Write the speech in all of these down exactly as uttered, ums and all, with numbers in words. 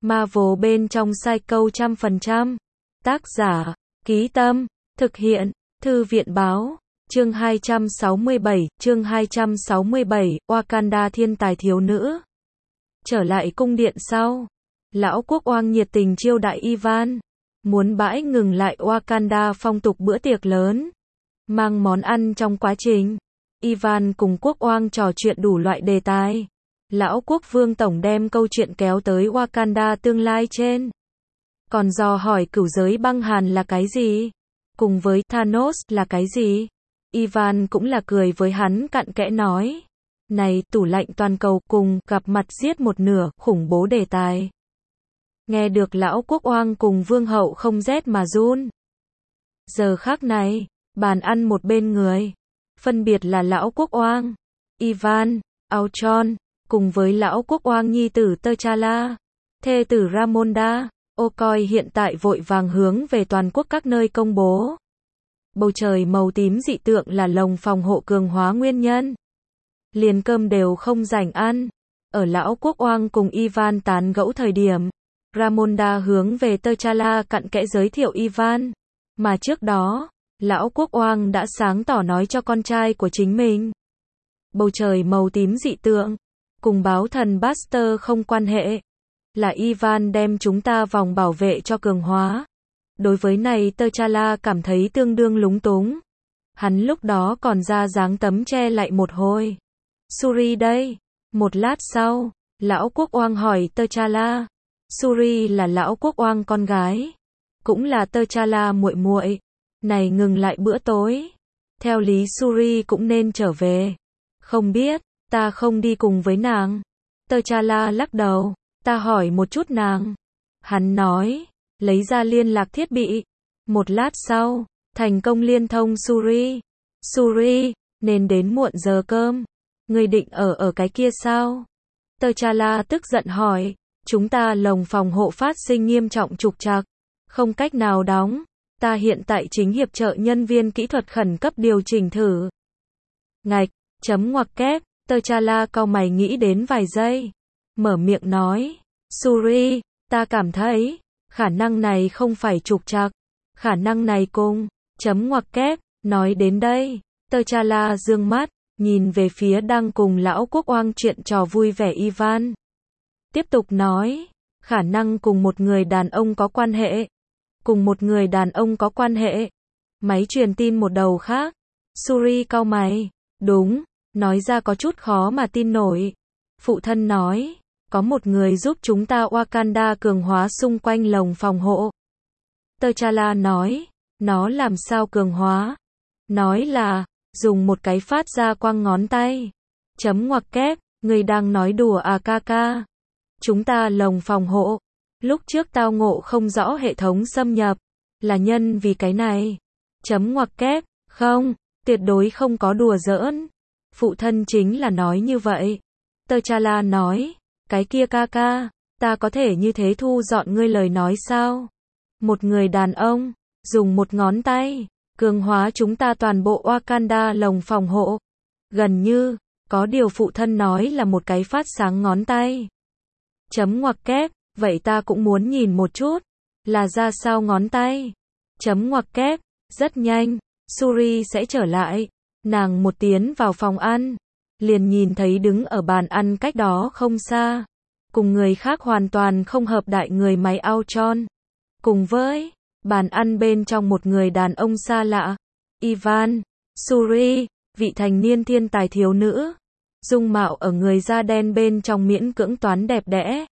Marvel bên trong sai câu trăm phần trăm. Tác giả, Ký Tâm, thực hiện, Thư viện Báo. Chương hai trăm sáu mươi bảy, chương hai trăm sáu mươi bảy, Wakanda thiên tài thiếu nữ. Trở lại cung điện sau, lão quốc oang nhiệt tình chiêu đại Ivan, muốn bãi ngừng lại Wakanda phong tục bữa tiệc lớn, mang món ăn trong quá trình. Ivan cùng quốc oang trò chuyện đủ loại đề tài. Lão quốc vương tổng đem câu chuyện kéo tới Wakanda tương lai trên. Còn dò hỏi cửu giới băng hàn là cái gì? Cùng với Thanos là cái gì? Ivan cũng là cười với hắn cặn kẽ nói. Này, tủ lạnh toàn cầu cùng gặp mặt giết một nửa, khủng bố đề tài. Nghe được lão quốc oang cùng vương hậu không rét mà run. Giờ khác này, bàn ăn một bên người. Phân biệt là lão quốc oang, Ivan, Ultron, cùng với lão quốc oang nhi tử T'Challa, thê tử Ramonda. Okoye hiện tại vội vàng hướng về toàn quốc các nơi công bố. Bầu trời màu tím dị tượng là lồng phòng hộ cường hóa nguyên nhân. Liền cơm đều không rảnh ăn. Ở lão quốc oang cùng Ivan tán gẫu thời điểm, Ramonda hướng về T'Challa cặn kẽ giới thiệu Ivan. Mà trước đó, lão quốc oang đã sáng tỏ nói cho con trai của chính mình. Bầu trời màu tím dị tượng, cùng báo thần Buster không quan hệ. Là Ivan đem chúng ta vòng bảo vệ cho cường hóa. Đối với này T'Challa cảm thấy tương đương lúng túng. Hắn lúc đó còn ra dáng tấm che lại một hồi. Shuri đây. Một lát sau, lão quốc oang hỏi T'Challa. Shuri là lão quốc oang con gái. Cũng là T'Challa muội muội. Này ngừng lại bữa tối. Theo lý Shuri cũng nên trở về. Không biết, ta không đi cùng với nàng. T'Challa lắc đầu. Ta hỏi một chút nàng. Hắn nói, lấy ra liên lạc thiết bị. Một lát sau, thành công liên thông Shuri. Shuri, nên đến muộn giờ cơm. Ngươi định ở ở cái kia sao? T'Challa tức giận hỏi, chúng ta lồng phòng hộ phát sinh nghiêm trọng trục trặc, không cách nào đóng. Ta hiện tại chính hiệp trợ nhân viên kỹ thuật khẩn cấp điều chỉnh thử. Ngạch, chấm ngoặc kép, T'Challa cau mày nghĩ đến vài giây. Mở miệng nói, Shuri, ta cảm thấy, khả năng này không phải trục trặc, khả năng này cùng, chấm ngoặc kép, nói đến đây, T'Challa dương mắt, nhìn về phía đang cùng lão quốc oang chuyện trò vui vẻ Ivan. Tiếp tục nói, khả năng cùng một người đàn ông có quan hệ, cùng một người đàn ông có quan hệ. Máy truyền tin một đầu khác, Shuri cau mày, đúng, nói ra có chút khó mà tin nổi. Phụ thân nói, có một người giúp chúng ta Wakanda cường hóa xung quanh lồng phòng hộ. T'Challa nói, nó làm sao cường hóa? Nói là, dùng một cái phát ra quang ngón tay. Chấm ngoặc kép, người đang nói đùa à ca ca. Chúng ta lồng phòng hộ. Lúc trước tao ngộ không rõ hệ thống xâm nhập. Là nhân vì cái này. Chấm ngoặc kép, không, tuyệt đối không có đùa giỡn. Phụ thân chính là nói như vậy. T'Challa nói, cái kia ca ca, ta có thể như thế thu dọn ngươi lời nói sao? Một người đàn ông, dùng một ngón tay, cường hóa chúng ta toàn bộ Wakanda lồng phòng hộ. Gần như, có điều phụ thân nói là một cái phát sáng ngón tay. Chấm ngoặc kép, vậy ta cũng muốn nhìn một chút. Là ra sao ngón tay? Chấm ngoặc kép, rất nhanh, Shuri sẽ trở lại. Nàng một tiến vào phòng ăn, liền nhìn thấy đứng ở bàn ăn cách đó không xa. Cùng người khác hoàn toàn không hợp đại người máy Ultron. Cùng với, bàn ăn bên trong một người đàn ông xa lạ. Ivan, Shuri, vị thành niên thiên tài thiếu nữ. Dung mạo ở người da đen bên trong miễn cưỡng toán đẹp đẽ.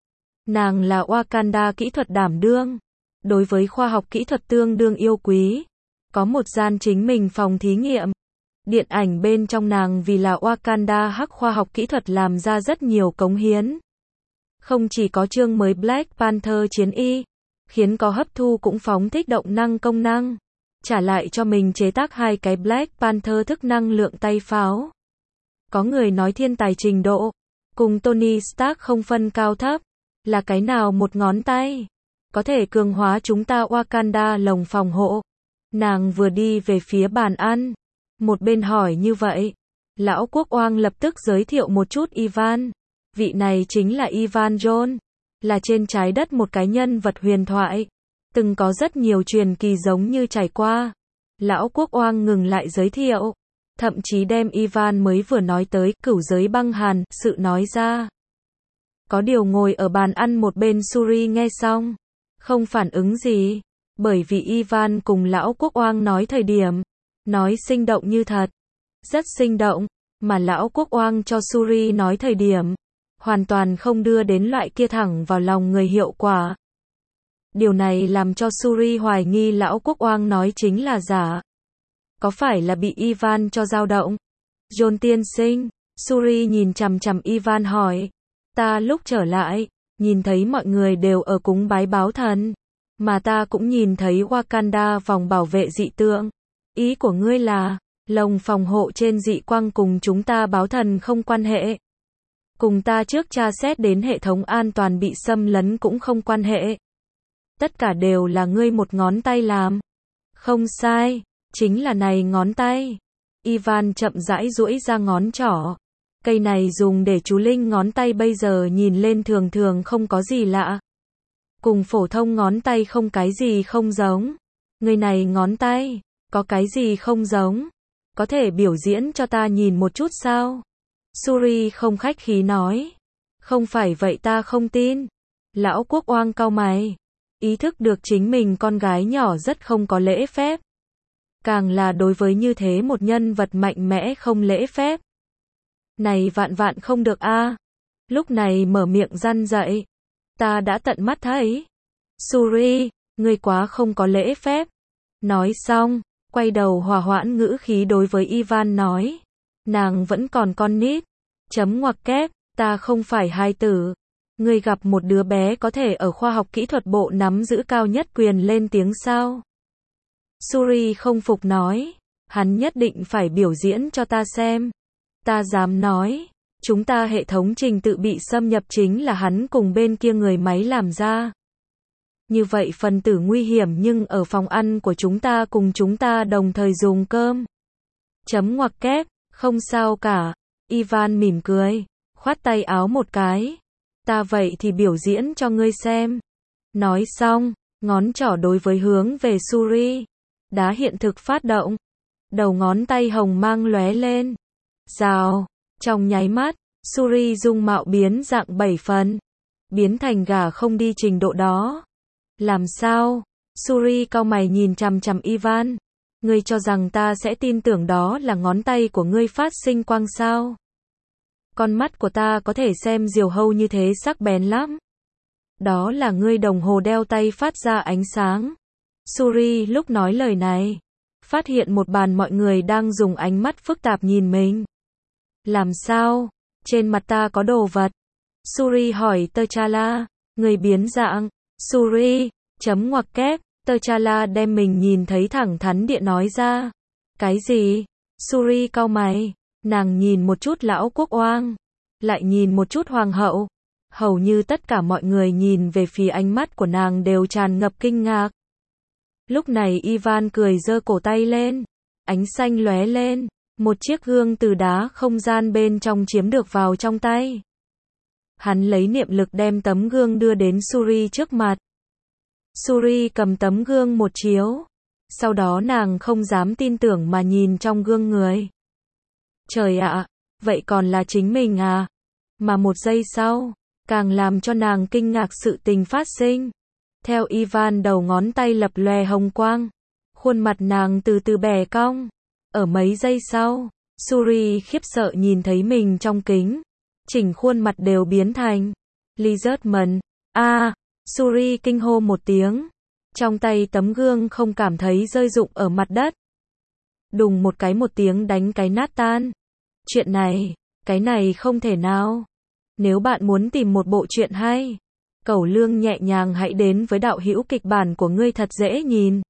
Nàng là Wakanda kỹ thuật đảm đương. Đối với khoa học kỹ thuật tương đương yêu quý. Có một gian chính mình phòng thí nghiệm. Điện ảnh bên trong nàng vì là Wakanda hắc khoa học kỹ thuật làm ra rất nhiều cống hiến. Không chỉ có chương mới Black Panther chiến y, khiến có hấp thu cũng phóng thích động năng công năng. Trả lại cho mình chế tác hai cái Black Panther thức năng lượng tay pháo. Có người nói thiên tài trình độ, cùng Tony Stark không phân cao thấp, là cái nào một ngón tay, có thể cường hóa chúng ta Wakanda lồng phòng hộ. Nàng vừa đi về phía bàn ăn, một bên hỏi như vậy, lão quốc oang lập tức giới thiệu một chút Ivan. Vị này chính là Ivan Jones, là trên trái đất một cái nhân vật huyền thoại. Từng có rất nhiều truyền kỳ giống như trải qua. Lão Quốc Oang ngừng lại giới thiệu. Thậm chí đem Ivan mới vừa nói tới cửu giới băng hàn, sự nói ra. Có điều ngồi ở bàn ăn một bên Suri nghe xong. Không phản ứng gì. Bởi vì Ivan cùng Lão Quốc Oang nói thời điểm. Nói sinh động như thật. Rất sinh động. Mà Lão Quốc Oang cho Suri nói thời điểm. Hoàn toàn không đưa đến loại kia thẳng vào lòng người hiệu quả. Điều này làm cho Suri hoài nghi Lão Quốc Oang nói chính là giả. Có phải là bị Ivan cho dao động? John tiên sinh, Suri nhìn chằm chằm Ivan hỏi. Ta lúc trở lại, nhìn thấy mọi người đều ở cúng bái báo thần. Mà ta cũng nhìn thấy Wakanda vòng bảo vệ dị tượng. Ý của ngươi là, lồng phòng hộ trên dị quang cùng chúng ta báo thần không quan hệ. Cùng ta trước tra xét đến hệ thống an toàn bị xâm lấn cũng không quan hệ. Tất cả đều là ngươi một ngón tay làm. Không sai, chính là này ngón tay. Ivan chậm rãi duỗi ra ngón trỏ. Cây này dùng để chú linh ngón tay bây giờ nhìn lên thường thường không có gì lạ. Cùng phổ thông ngón tay không cái gì không giống. Người này ngón tay, có cái gì không giống? Có thể biểu diễn cho ta nhìn một chút sao? Suri không khách khí nói. Không phải vậy ta không tin. Lão Quốc Oang cau mày. Ý thức được chính mình con gái nhỏ rất không có lễ phép. Càng là đối với như thế một nhân vật mạnh mẽ không lễ phép. Này vạn vạn không được a. Lúc này mở miệng răn dậy. Ta đã tận mắt thấy. Suri, ngươi quá không có lễ phép. Nói xong, quay đầu hòa hoãn ngữ khí đối với Ivan nói. Nàng vẫn còn con nít. Chấm ngoặc kép, ta không phải hài tử. Ngươi gặp một đứa bé có thể ở khoa học kỹ thuật bộ nắm giữ cao nhất quyền lên tiếng sao? Suri không phục nói. Hắn nhất định phải biểu diễn cho ta xem. Ta dám nói. Chúng ta hệ thống trình tự bị xâm nhập chính là hắn cùng bên kia người máy làm ra. Như vậy phần tử nguy hiểm nhưng ở phòng ăn của chúng ta cùng chúng ta đồng thời dùng cơm. Chấm ngoặc kép, không sao cả. Ivan mỉm cười, khoát tay áo một cái. Ta vậy thì biểu diễn cho ngươi xem. Nói xong, ngón trỏ đối với hướng về Suri. Đá hiện thực phát động. Đầu ngón tay hồng mang lóe lên. Rào, trong nháy mắt, Suri dung mạo biến dạng bảy phần. Biến thành gà không đi trình độ đó. Làm sao? Suri cau mày nhìn chằm chằm Ivan. Ngươi cho rằng ta sẽ tin tưởng đó là ngón tay của ngươi phát sinh quang sao? Con mắt của ta có thể xem diều hâu như thế sắc bén lắm. Đó là ngươi đồng hồ đeo tay phát ra ánh sáng. Suri lúc nói lời này, phát hiện một bàn mọi người đang dùng ánh mắt phức tạp nhìn mình. Làm sao? Trên mặt ta có đồ vật. Suri hỏi T'Challa, người biến dạng. Suri, chấm ngoặc kép, T'Challa đem mình nhìn thấy thẳng thắn địa nói ra. Cái gì? Suri cau mày, nàng nhìn một chút Lão Quốc Oang, lại nhìn một chút Hoàng hậu. Hầu như tất cả mọi người nhìn về phía ánh mắt của nàng đều tràn ngập kinh ngạc. Lúc này Ivan cười giơ cổ tay lên, ánh xanh lóe lên, một chiếc gương từ đá không gian bên trong chiếm được vào trong tay. Hắn lấy niệm lực đem tấm gương đưa đến Suri trước mặt. Suri cầm tấm gương một chiếu. Sau đó nàng không dám tin tưởng mà nhìn trong gương người. Trời ạ, vậy còn là chính mình à? Mà một giây sau, càng làm cho nàng kinh ngạc sự tình phát sinh. Theo Ivan đầu ngón tay lập lòe hồng quang. Khuôn mặt nàng từ từ bẻ cong. Ở mấy giây sau, Suri khiếp sợ nhìn thấy mình trong kính. Chỉnh khuôn mặt đều biến thành lizard man. A, Suri kinh hô một tiếng. Trong tay tấm gương không cảm thấy rơi rụng ở mặt đất. Đùng một cái một tiếng đánh cái nát tan. Chuyện này, cái này không thể nào. Nếu bạn muốn tìm một bộ truyện hay, Cẩu Lương nhẹ nhàng hãy đến với đạo hữu kịch bản của ngươi thật dễ nhìn.